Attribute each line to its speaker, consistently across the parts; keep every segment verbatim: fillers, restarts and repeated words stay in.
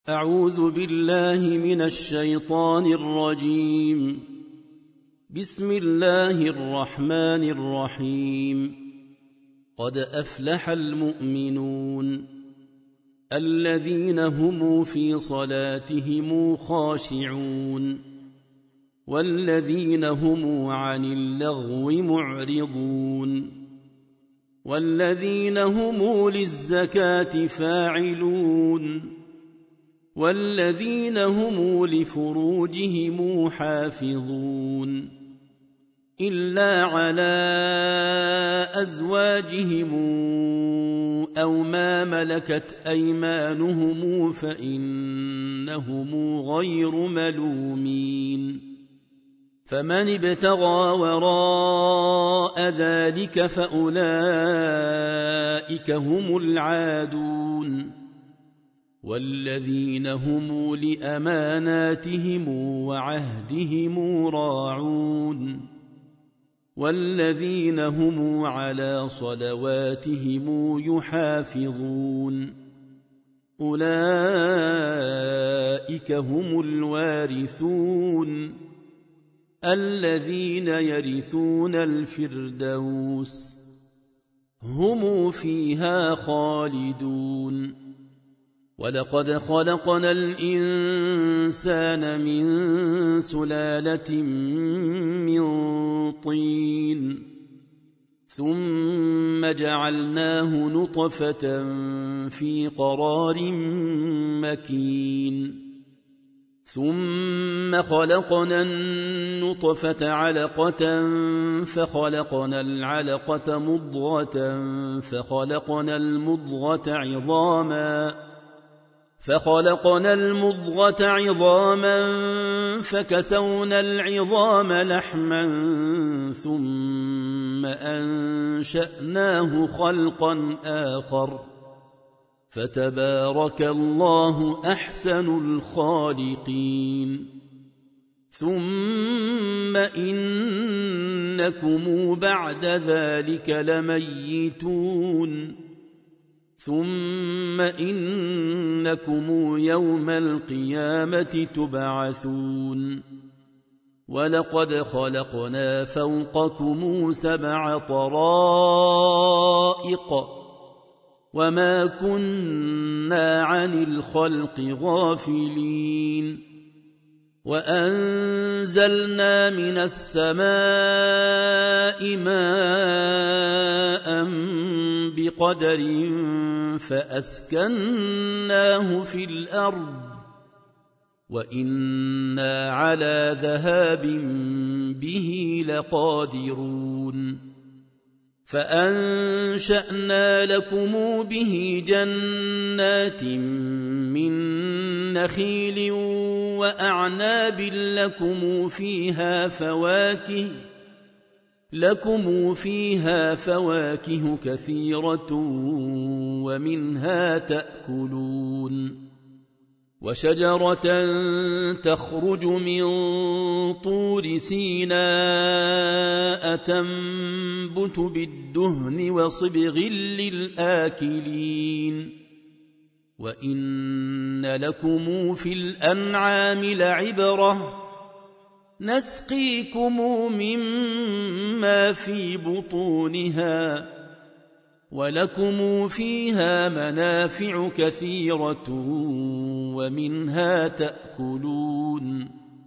Speaker 1: أعوذ بالله من الشيطان الرجيم. بسم الله الرحمن الرحيم. قد أفلح المؤمنون الذين هم في صلاتهم خاشعون والذين هم عن اللغو معرضون والذين هم للزكاة فاعلون والذين هم لفروجهم حافظون إلا على أزواجهم أو ما ملكت أيمانهم فإنهم غير ملومين. فمن ابتغى وراء ذلك فأولئك هم العادون والذين هم لأماناتهم وعهدهم راعون والذين هم على صلواتهم يحافظون أولئك هم الوارثون الذين يرثون الفردوس هم فيها خالدون. ولقد خلقنا الإنسان من سلالة من طين ثم جعلناه نطفة في قرار مكين ثم خلقنا النطفة علقة فخلقنا العلقة مضغة فخلقنا المضغة عظاما فخلقنا المضغة عظاما فكسونا العظام لحما ثم أنشأناه خلقا آخر فتبارك الله أحسن الخالقين. ثم إنكم بعد ذلك لميتون ثم إنكم يوم القيامة تبعثون. ولقد خلقنا فوقكم سبع طرائق وما كنا عن الخلق غافلين وأنزلنا من السماء ماء بقدر فأسكناه في الأرض وإنا على ذهاب به لقادرون. فأنشأنا لكم به جنات من نخيل وأعناب لكم فيها فواكه لكم فيها فواكه كثيرة ومنها تأكلون. وشجرة تخرج من طور سيناء تنبت بالدهن وصبغ للآكلين وإن لكم في الأنعام لعبرة نسقيكم مما في بطونها ولكم فيها منافع كثيرة ومنها تأكلون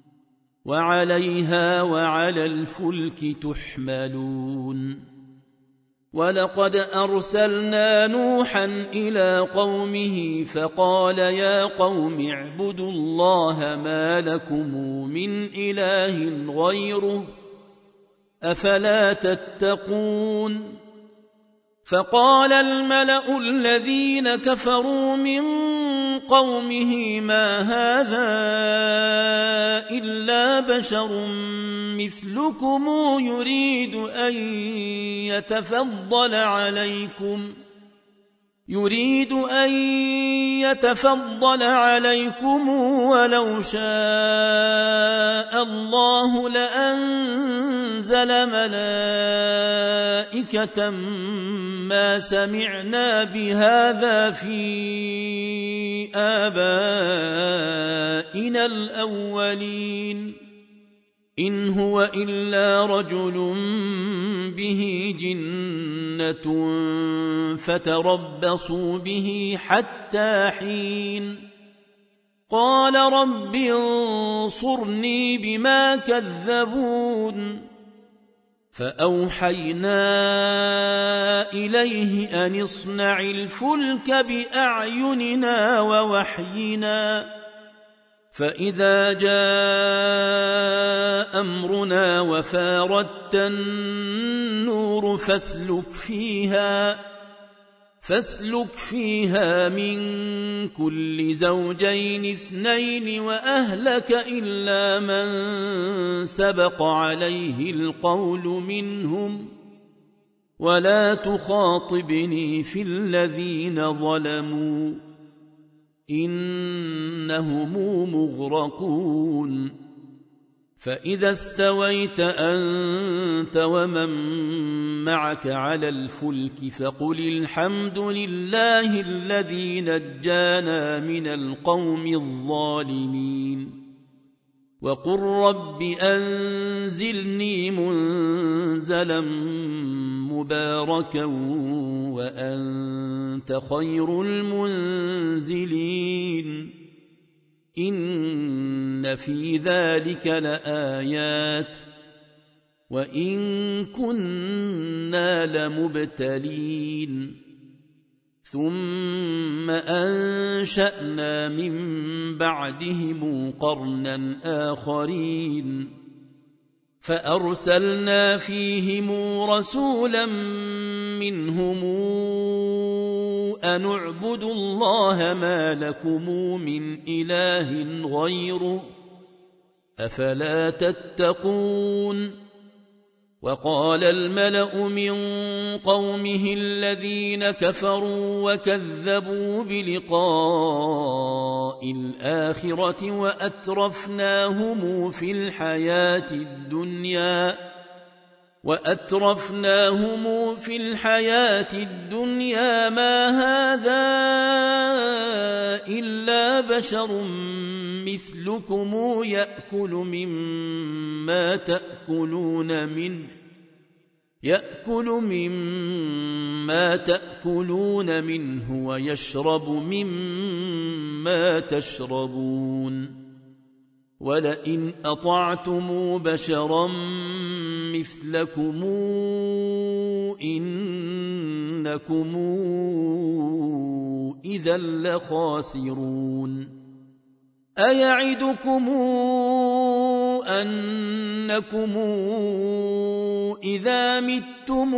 Speaker 1: وعليها وعلى الفلك تحملون. ولقد أرسلنا نوحا إلى قومه فقال يا قوم اعبدوا الله ما لكم من إله غيره أفلا تتقون. فقال الملأ الذين كفروا من قومه ما هذا إلا بشر مثلكم يريد أن يتفضل عليكم يريد أن يتفضل عليكم ولو شاء الله لأنزل ملائكة ما سمعنا بهذا في آبائنا الأولين إن هو إلا رجل به جنة فتربصوا به حتى حين قال رب انصرني بما كذبون فأوحينا إليه أن اصنع الفلك بأعيننا ووحينا فإذا جاء أمرنا وفاردت النور فاسلك فيها فاسلك فيها من كل زوجين اثنين وأهلك إلا من سبق عليه القول منهم ولا تخاطبني في الذين ظلموا إنهم مغرقون فإذا استويت أنت ومن معك على الفلك فقل الحمد لله الذي نجانا من القوم الظالمين وقل رب أنزلني منزلا مباركا وأنت خير المنزلين إن في ذلك لآيات وإن كنا لمبتلين ثم أنشأنا من بعدهم قرنا آخرين فأرسلنا فيهم رسولا منهم أن اعبدوا الله ما لكم من إله غيره أفلا تتقون وقال الملأ من قومه الذين كفروا وكذبوا بلقاء الآخرة وأترفناهم في الحياة الدنيا وأترفناهم في الحياة الدنيا ما هذا إلا بشر مثلكم يأكل مما تأكلون منه يأكل مما تأكلون منه ويشرب مما تشربون ولئن أطعتم بشرا مثلكم إنكم إذا لخاسرون أيعدكم أنكم إذا متم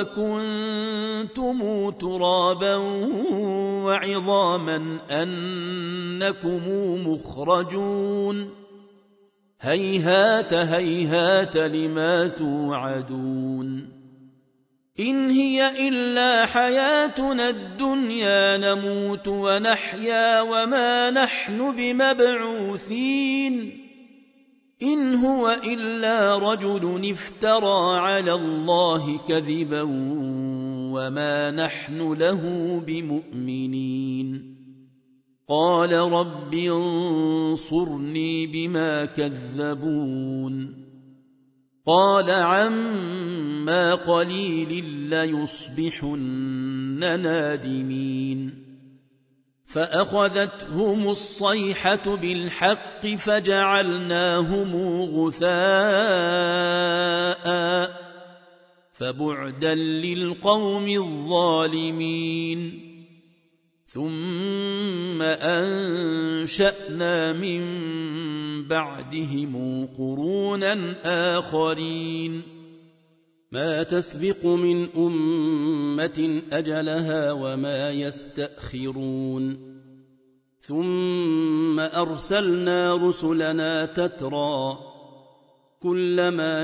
Speaker 1: وكنتم ترابا وعظاما أنكم مخرجون هيهات هيهات لما توعدون إن هي إلا حياتنا الدنيا نموت ونحيا وما نحن بمبعوثين إن هو إلا رجل افترى على الله كذبا وما نحن له بمؤمنين قال رب انصرني بما كذبون قال عما قليل ليصبحن نادمين فأخذتهم الصيحة بالحق فجعلناهم غثاء فبعدا للقوم الظالمين ثم أنشأنا من بعدهم قرونا آخرين ما تسبق من أمة أجلها وما يستأخرون ثم أرسلنا رسلنا تترى كلما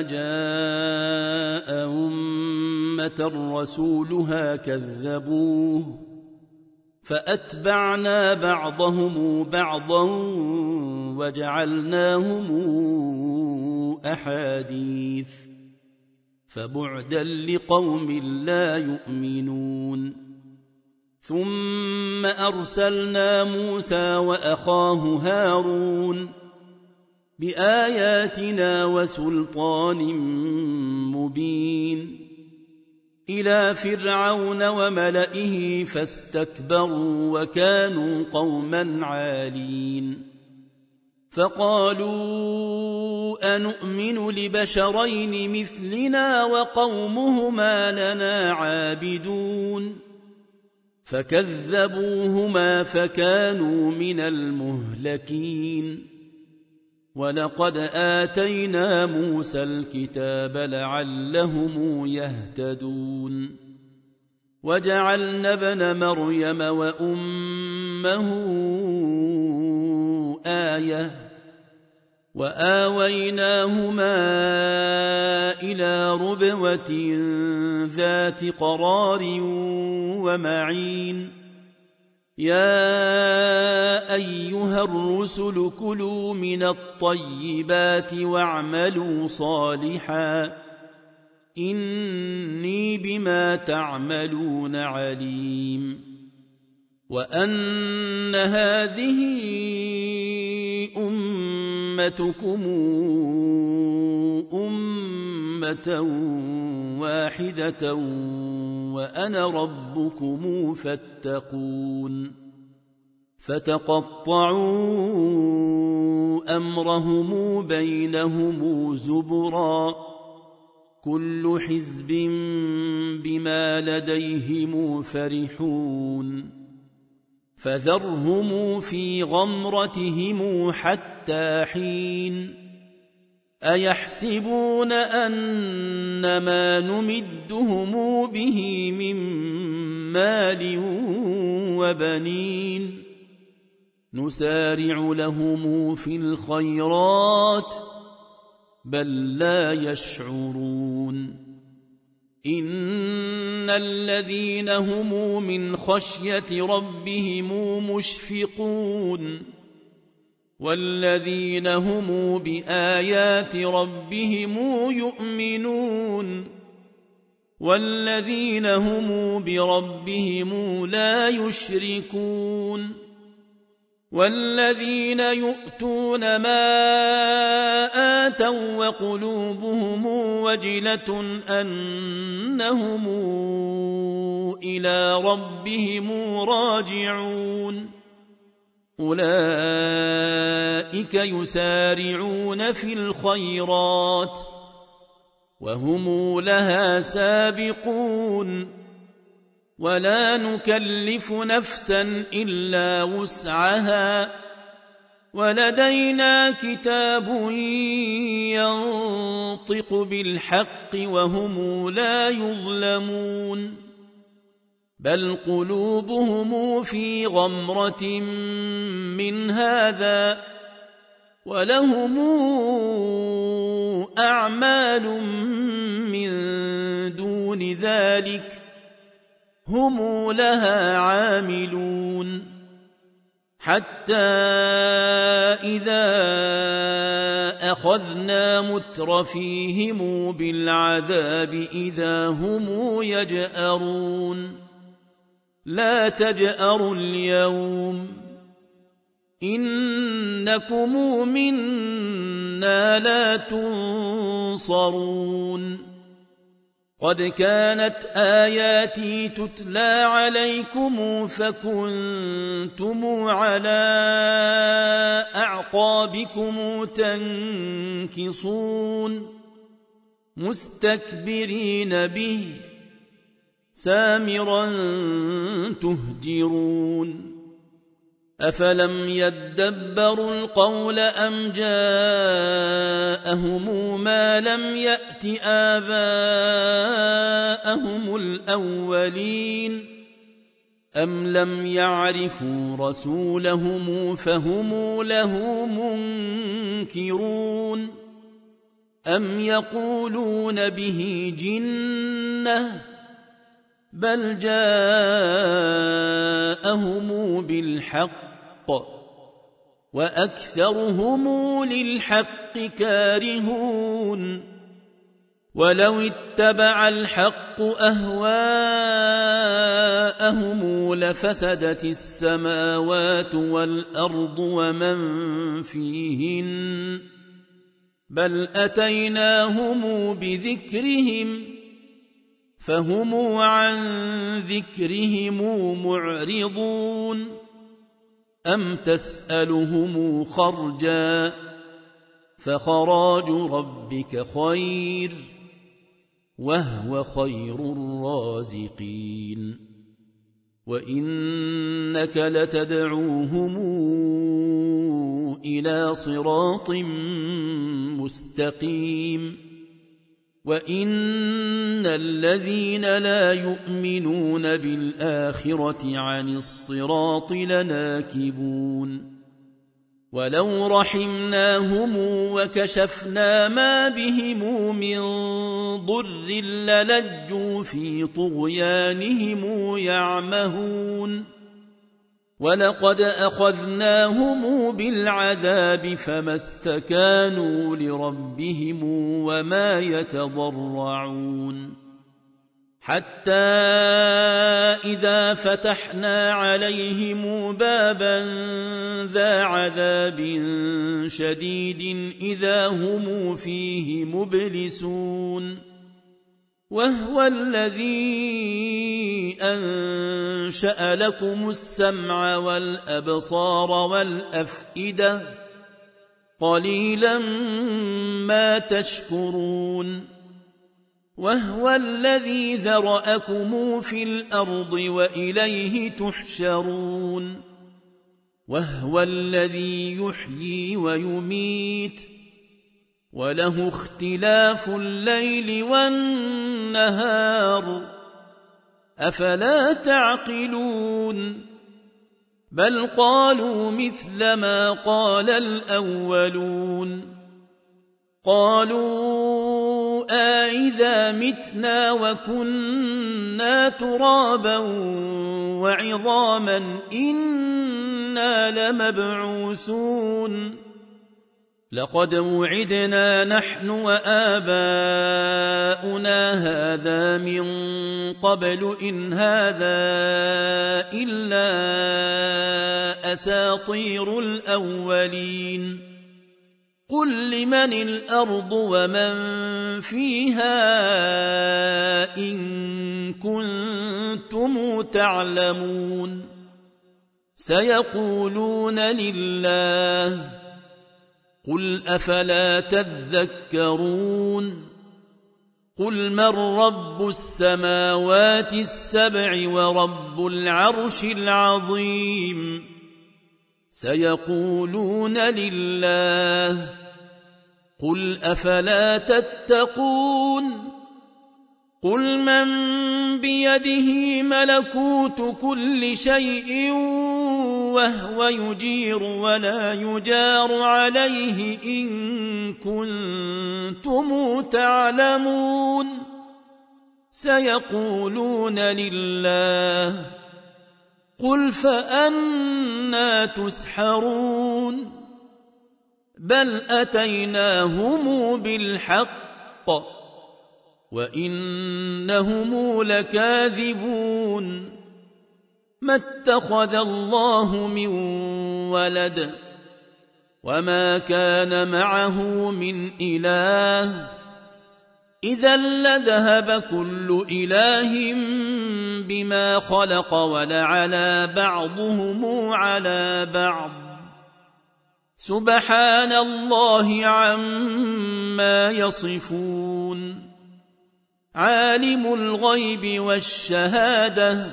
Speaker 1: جاء أمة رسولها كذبوه فأتبعنا بعضهم بعضا وجعلناهم أحاديث فبعدا لقوم لا يؤمنون ثم أرسلنا موسى وأخاه هارون بآياتنا وسلطان مبين إلى فرعون وملئه فاستكبروا وكانوا قوما عالين فقالوا أنؤمن لبشرين مثلنا وقومهما لنا عابدون فكذبوهما فكانوا من المهلكين ولقد آتينا موسى الكتاب لعلهم يهتدون وجعلنا ابن مريم وأمه آية وآويناهما إلى ربوة ذات قرار ومعين يا أيها الرسل كلوا من الطيبات واعملوا صالحا إني بما تعملون عليم وأن هذه أمتكم أمة واحدة وأنا ربكم فاتقون فتقطعوا أمرهم بينهم زبرا كل حزب بما لديهم فرحون فذرهم في غمرتهم حتى حين أيحسبون أن ما نمدهم به من مال وبنين نسارع لهم في الخيرات بل لا يشعرون إن الذين هم من خشية ربهم مشفقون والذين هم بآيات ربهم يؤمنون والذين هم بربهم لا يشركون والذين يؤتون ما آتوا وقلوبهم وجلة أنهم إلى ربهم راجعون أولئك يسارعون في الخيرات وهم لها سابقون ولا نكلف نفسا إلا وسعها ولدينا كتاب ينطق بالحق وهم لا يظلمون بل قلوبهم في غمرة من هذا ولهم أعمال من دون ذلك هم لها عاملون حتى إذا أخذنا مترفيهم بالعذاب إذا هم يجأرون لا تجأروا اليوم إنكم منا لا تنصرون قد كانت آياتي تتلى عليكم فكنتم على أعقابكم تنكصون مستكبرين به سامرا تهجرون أفلم يدبروا القول أم جاءهم ما لم يأت آباءهم الأولين أم لم يعرفوا رسولهم فهم له منكرون أم يقولون به جنة بل جاءهم بالحق وأكثرهم للحق كارهون ولو اتبع الحق أهواءهم لفسدت السماوات والأرض ومن فيهن بل أتيناهم بذكرهم فهم عن ذكرهم معرضون أم تسألهم خرجا فخراج ربك خير وهو خير الرازقين وإنك لتدعوهم إلى صراط مستقيم وإن الذين لا يؤمنون بالآخرة عن الصراط لناكبون ولو رحمناهم وكشفنا ما بهم من ضر للجوا في طغيانهم يعمهون ولقد أخذناهم بالعذاب فما استكانوا لربهم وما يتضرعون حتى إذا فتحنا عليهم بابا ذا عذاب شديد إذا هم فيه مبلسون وهو الذي أنشأ لكم السمع والأبصار والأفئدة قليلا ما تشكرون وهو الذي ذرأكم في الأرض وإليه تحشرون وهو الذي يحيي ويميت وله اختلاف الليل والنهار أفلا تعقلون بل قالوا مثل ما قال الأولون قالوا أإذا متنا وكنا ترابا وعظاما إنا لمبعوثون لقد وعدنا نحن وآباؤنا هذا من قبل إن هذا إلا أساطير الأولين قل لمن الأرض ومن فيها إن كنتم تعلمون سيقولون لله قل أفلا تذكرون قل من رب السماوات السبع ورب العرش العظيم سيقولون لله قل أفلا تتقون قل من بيده ملكوت كل شيء وهو يجير ولا يجار عليه إن كنتم تعلمون سيقولون لله قل فأنى تسحرون بل أتيناهم بالحق وإنهم لكاذبون ما اتخذ الله من ولد وما كان معه من إله إذا لذهب كل إله بما خلق ولعلى بعضهم على بعض سبحان الله عما يصفون عالم الغيب والشهادة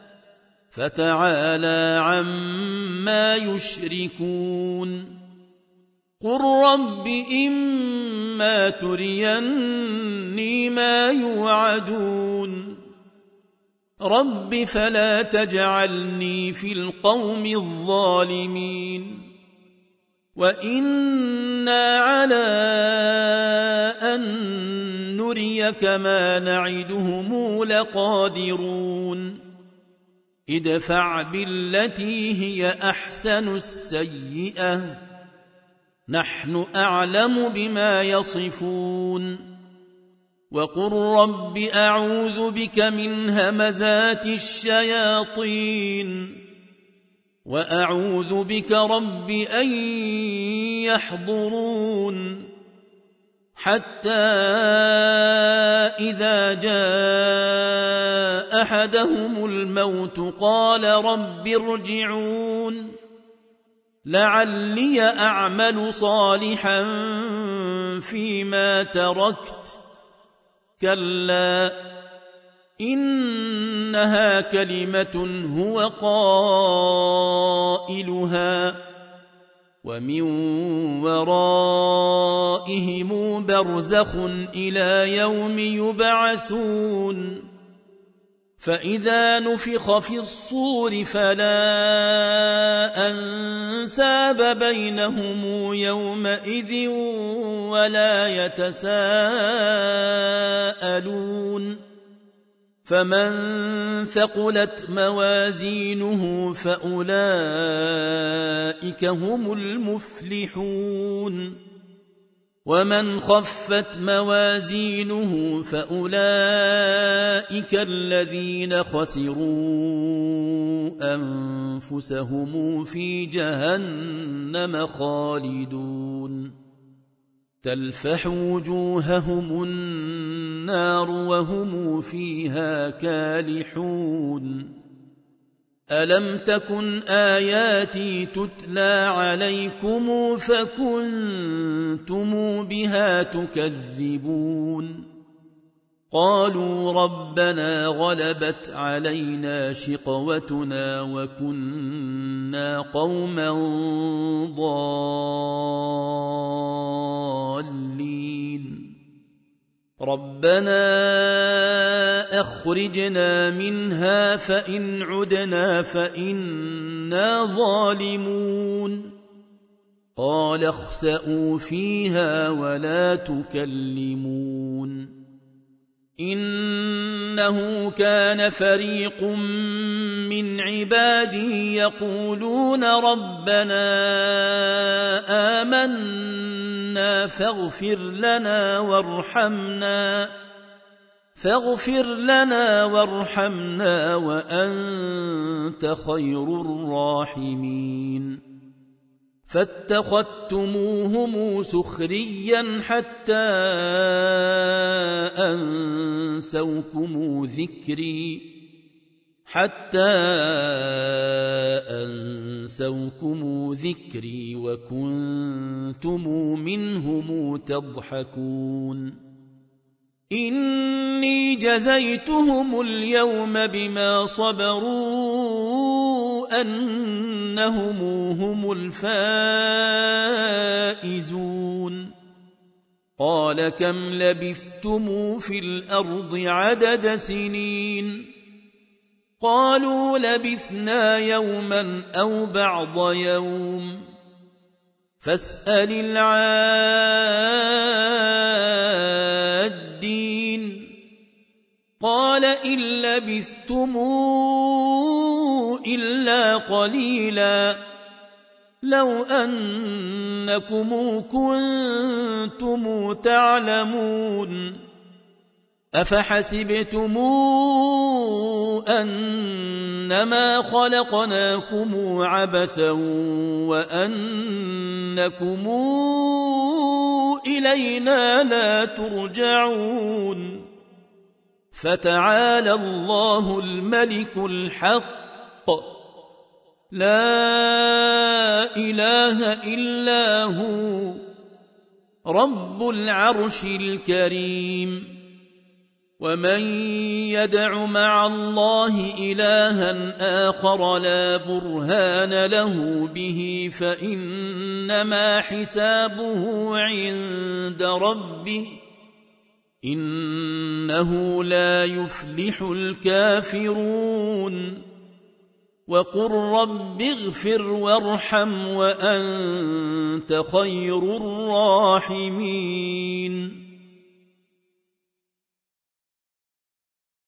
Speaker 1: فتعالى عما يشركون قل رب إما تريني ما يوعدون رب فلا تجعلني في القوم الظالمين وإنا على أن نريك ما نعدهم لقادرون ادفع بالتي هي أحسن السيئة نحن أعلم بما يصفون وقل رب أعوذ بك من همزات الشياطين وأعوذ بك رب أن يحضرون حتى إذا جاء أحدهم الموت قال رب ارجعون لعلي أعمل صالحا فيما تركت كلا إنها كلمة هو قائلها ومن ورائهم برزخ إلى يوم يبعثون فإذا نفخ في الصور فلا أنساب بينهم يومئذ ولا يتساءلون فمن ثقلت موازينه فأولئك هم المفلحون ومن خفت موازينه فأولئك الذين خسروا أنفسهم في جهنم خالدون تلفح وجوههم النار وهم فيها كالحون ألم تكن آياتي تتلى عليكم فكنتم بها تكذبون قالوا ربنا غلبت علينا شقوتنا وكنا قوما ضالين ربنا أخرجنا منها فإن عدنا فإنا ظالمون قال اخسئوا فيها ولا تكلمون إنه كان فريق من عبادي يقولون ربنا آمنا فاغفر لنا وارحمنا فاغفر لنا وارحمنا وأنت خير الراحمين فاتخذتموهم سخريا حتى أنسوكم ذكري حتى أنسوكم ذكري وكنتم منهم تضحكون إني جزيتهم اليوم بما صبروا أنهم هم الفائزون قال كم لبثتم في الأرض عدد سنين قالوا لبثنا يوما أو بعض يوم فاسأل العادين قال إن لبثتم إلا قليلا لو أنكم كنتم تعلمون أفحسبتم أنما خلقناكم عبثا وأنكم إلينا لا ترجعون فتعالى الله الملك الحق لا إله إلا هو رب العرش الكريم ومن يدع مع الله إلها آخر لا برهان له به فإنما حسابه عند ربه إنه لا يفلح الكافرون وقل رب اغفر وارحم وأنت خير الراحمين